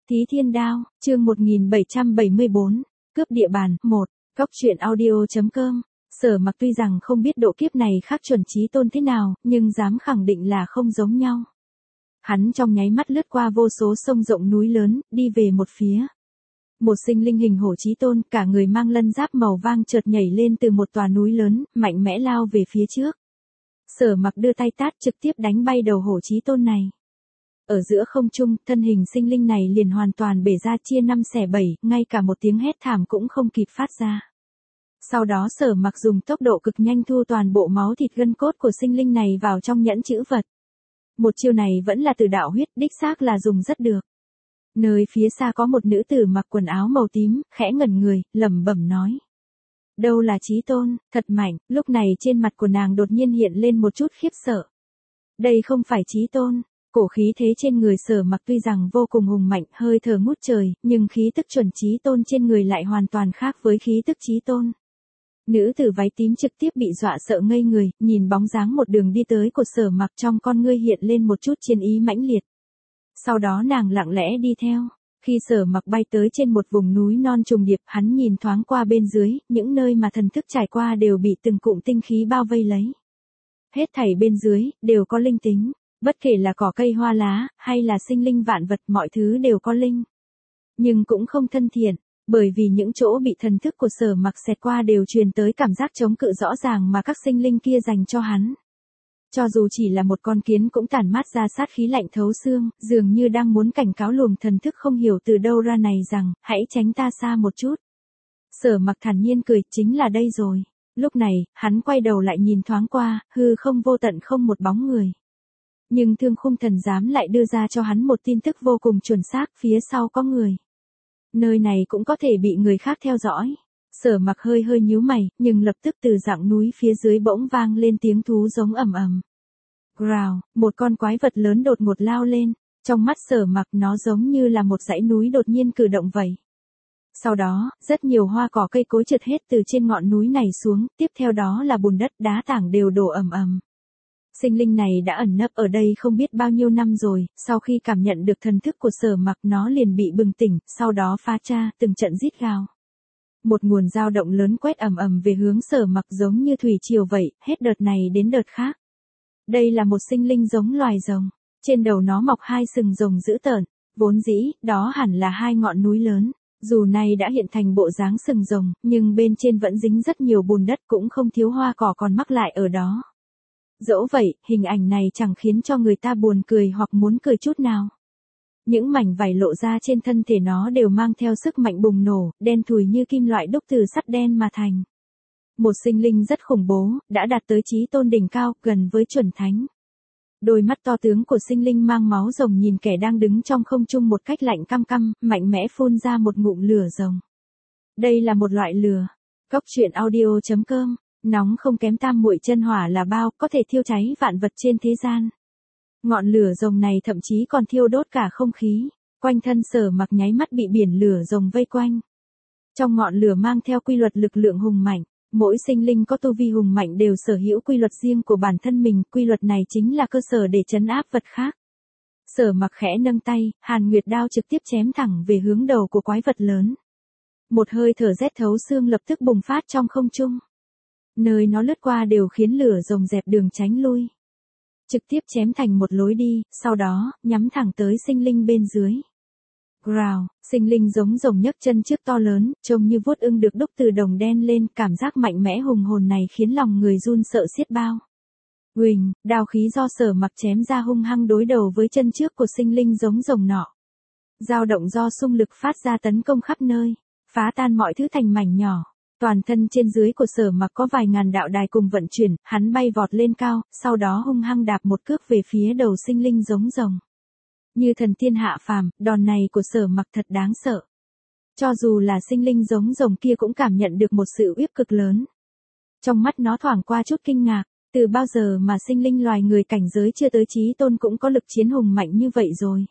Thí Thiên Đao, chương 1774, cướp địa bàn, 1, Cóc truyện audio.com. Sở Mặc tuy rằng không biết độ kiếp này khác chuẩn chí tôn thế nào, nhưng dám khẳng định là không giống nhau. Hắn trong nháy mắt lướt qua vô số sông rộng núi lớn, đi về một phía. Một sinh linh hình hổ chí tôn, cả người mang lân giáp màu vang chợt nhảy lên từ một tòa núi lớn, mạnh mẽ lao về phía trước. Sở Mặc đưa tay tát trực tiếp đánh bay đầu hổ chí tôn này. Ở giữa không trung, thân hình sinh linh này liền hoàn toàn bể ra chia 5 xẻ 7, ngay cả một tiếng hét thảm cũng không kịp phát ra. Sau đó Sở Mặc dùng tốc độ cực nhanh thu toàn bộ máu thịt gân cốt của sinh linh này vào trong nhẫn chữ vật. Một chiêu này vẫn là từ đạo huyết, đích xác là dùng rất được. Nơi phía xa có một nữ tử mặc quần áo màu tím, khẽ ngẩn người, lẩm bẩm nói. Đâu là chí tôn, thật mạnh, lúc này trên mặt của nàng đột nhiên hiện lên một chút khiếp sợ. Đây không phải chí tôn. Cổ khí thế trên người Sở Mặc tuy rằng vô cùng hùng mạnh, hơi thở ngút trời, nhưng khí tức chuẩn chí tôn trên người lại hoàn toàn khác với khí tức chí tôn. Nữ tử váy tím trực tiếp bị dọa sợ ngây người, nhìn bóng dáng một đường đi tới của Sở Mặc trong con ngươi hiện lên một chút chiến ý mãnh liệt. Sau đó nàng lặng lẽ đi theo. Khi Sở Mặc bay tới trên một vùng núi non trùng điệp, hắn nhìn thoáng qua bên dưới, những nơi mà thần thức trải qua đều bị từng cụm tinh khí bao vây lấy. Hết thảy bên dưới, đều có linh tính. Bất kể là cỏ cây hoa lá, hay là sinh linh vạn vật, mọi thứ đều có linh. Nhưng cũng không thân thiện, bởi vì những chỗ bị thần thức của Sở Mặc xẹt qua đều truyền tới cảm giác chống cự rõ ràng mà các sinh linh kia dành cho hắn. Cho dù chỉ là một con kiến cũng tản mát ra sát khí lạnh thấu xương, dường như đang muốn cảnh cáo luồng thần thức không hiểu từ đâu ra này rằng, hãy tránh ta xa một chút. Sở Mặc thản nhiên cười, chính là đây rồi. Lúc này, hắn quay đầu lại nhìn thoáng qua, hư không vô tận không một bóng người. Nhưng Thương Khung Thần Giám lại đưa ra cho hắn một tin tức vô cùng chuẩn xác, phía sau có người. Nơi này cũng có thể bị người khác theo dõi. Sở Mặc hơi nhíu mày, nhưng lập tức từ dạng núi phía dưới bỗng vang lên tiếng thú giống ầm ầm. Growl, một con quái vật lớn đột ngột lao lên, trong mắt Sở Mặc nó giống như là một dãy núi đột nhiên cử động vậy. Sau đó, rất nhiều hoa cỏ cây cối trượt hết từ trên ngọn núi này xuống, tiếp theo đó là bùn đất đá tảng đều đổ ầm ầm. Sinh linh này đã ẩn nấp ở đây không biết bao nhiêu năm rồi, sau khi cảm nhận được thần thức của Sở Mặc nó liền bị bừng tỉnh, sau đó phá tra, từng trận rít gào. Một nguồn dao động lớn quét ầm ầm về hướng Sở Mặc giống như thủy triều vậy, hết đợt này đến đợt khác. Đây là một sinh linh giống loài rồng, trên đầu nó mọc 2 sừng rồng dữ tợn, vốn dĩ, đó hẳn là 2 ngọn núi lớn. Dù nay đã hiện thành bộ dáng sừng rồng, nhưng bên trên vẫn dính rất nhiều bùn đất cũng không thiếu hoa cỏ còn mắc lại ở đó. Dẫu vậy, hình ảnh này chẳng khiến cho người ta buồn cười hoặc muốn cười chút nào. Những mảnh vảy lộ ra trên thân thể nó đều mang theo sức mạnh bùng nổ, đen thùi như kim loại đúc từ sắt đen mà thành. Một sinh linh rất khủng bố, đã đạt tới chí tôn đỉnh cao, gần với chuẩn thánh. Đôi mắt to tướng của sinh linh mang máu rồng nhìn kẻ đang đứng trong không trung một cách lạnh căm căm, mạnh mẽ phun ra một ngụm lửa rồng. Đây là một loại lửa. Cóc truyện audio.com. Nóng không kém tam muội chân hỏa là bao, có thể thiêu cháy vạn vật trên thế gian. Ngọn lửa rồng này thậm chí còn thiêu đốt cả không khí, quanh thân Sở Mặc nháy mắt bị biển lửa rồng vây quanh. Trong ngọn lửa mang theo quy luật lực lượng hùng mạnh, mỗi sinh linh có tu vi hùng mạnh đều sở hữu quy luật riêng của bản thân mình, quy luật này chính là cơ sở để trấn áp vật khác. Sở Mặc khẽ nâng tay, Hàn Nguyệt đao trực tiếp chém thẳng về hướng đầu của quái vật lớn. Một hơi thở rét thấu xương lập tức bùng phát trong không trung. Nơi nó lướt qua đều khiến lửa rồng dẹp đường tránh lui. Trực tiếp chém thành một lối đi, sau đó, nhắm thẳng tới sinh linh bên dưới. Growl, sinh linh giống rồng nhấc chân trước to lớn, trông như vuốt ưng được đúc từ đồng đen lên, cảm giác mạnh mẽ hùng hồn này khiến lòng người run sợ xiết bao. Huỳnh, đao khí do Sở Mặc chém ra hung hăng đối đầu với chân trước của sinh linh giống rồng nọ. Dao động do xung lực phát ra tấn công khắp nơi, phá tan mọi thứ thành mảnh nhỏ. Toàn thân trên dưới của Sở Mặc có vài ngàn đạo đài cùng vận chuyển, hắn bay vọt lên cao, sau đó hung hăng đạp một cước về phía đầu sinh linh giống rồng. Như thần tiên hạ phàm, đòn này của Sở Mặc thật đáng sợ. Cho dù là sinh linh giống rồng kia cũng cảm nhận được một sự uy cực lớn. Trong mắt nó thoảng qua chút kinh ngạc, từ bao giờ mà sinh linh loài người cảnh giới chưa tới chí tôn cũng có lực chiến hùng mạnh như vậy rồi.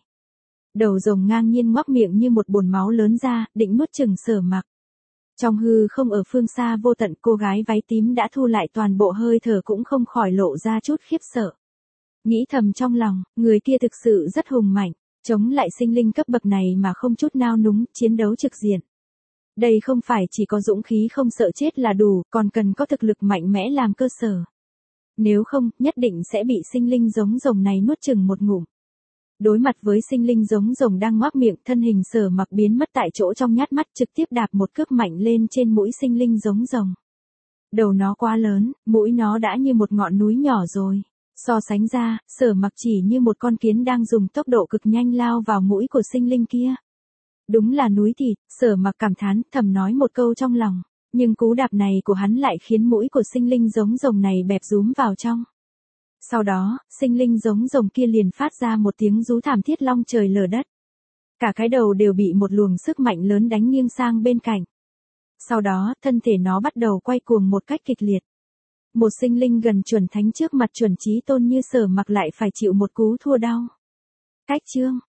Đầu rồng ngang nhiên ngoác miệng như một bồn máu lớn ra, định nuốt chửng Sở Mặc. Trong hư không ở phương xa vô tận, cô gái váy tím đã thu lại toàn bộ hơi thở cũng không khỏi lộ ra chút khiếp sợ. Nghĩ thầm trong lòng, người kia thực sự rất hùng mạnh. Chống lại sinh linh cấp bậc này mà không chút nao núng, chiến đấu trực diện. Đây không phải chỉ có dũng khí không sợ chết là đủ, còn cần có thực lực mạnh mẽ làm cơ sở. Nếu không, nhất định sẽ bị sinh linh giống rồng này nuốt chửng một ngụm. Đối mặt với sinh linh giống rồng đang ngoác miệng, thân hình Sở Mặc biến mất tại chỗ trong nhát mắt, trực tiếp đạp một cước mạnh lên trên mũi sinh linh giống rồng. Đầu nó quá lớn, mũi nó đã như một ngọn núi nhỏ rồi. So sánh ra, Sở Mặc chỉ như một con kiến đang dùng tốc độ cực nhanh lao vào mũi của sinh linh kia. Đúng là núi thịt, Sở Mặc cảm thán, thầm nói một câu trong lòng. Nhưng cú đạp này của hắn lại khiến mũi của sinh linh giống rồng này bẹp rúm vào trong. Sau đó, sinh linh giống rồng kia liền phát ra một tiếng rú thảm thiết long trời lở đất. Cả cái đầu đều bị một luồng sức mạnh lớn đánh nghiêng sang bên cạnh. Sau đó, thân thể nó bắt đầu quay cuồng một cách kịch liệt. Một sinh linh gần chuẩn thánh trước mặt chuẩn chí tôn như Sở Mặc lại phải chịu một cú thua đau. Cách chương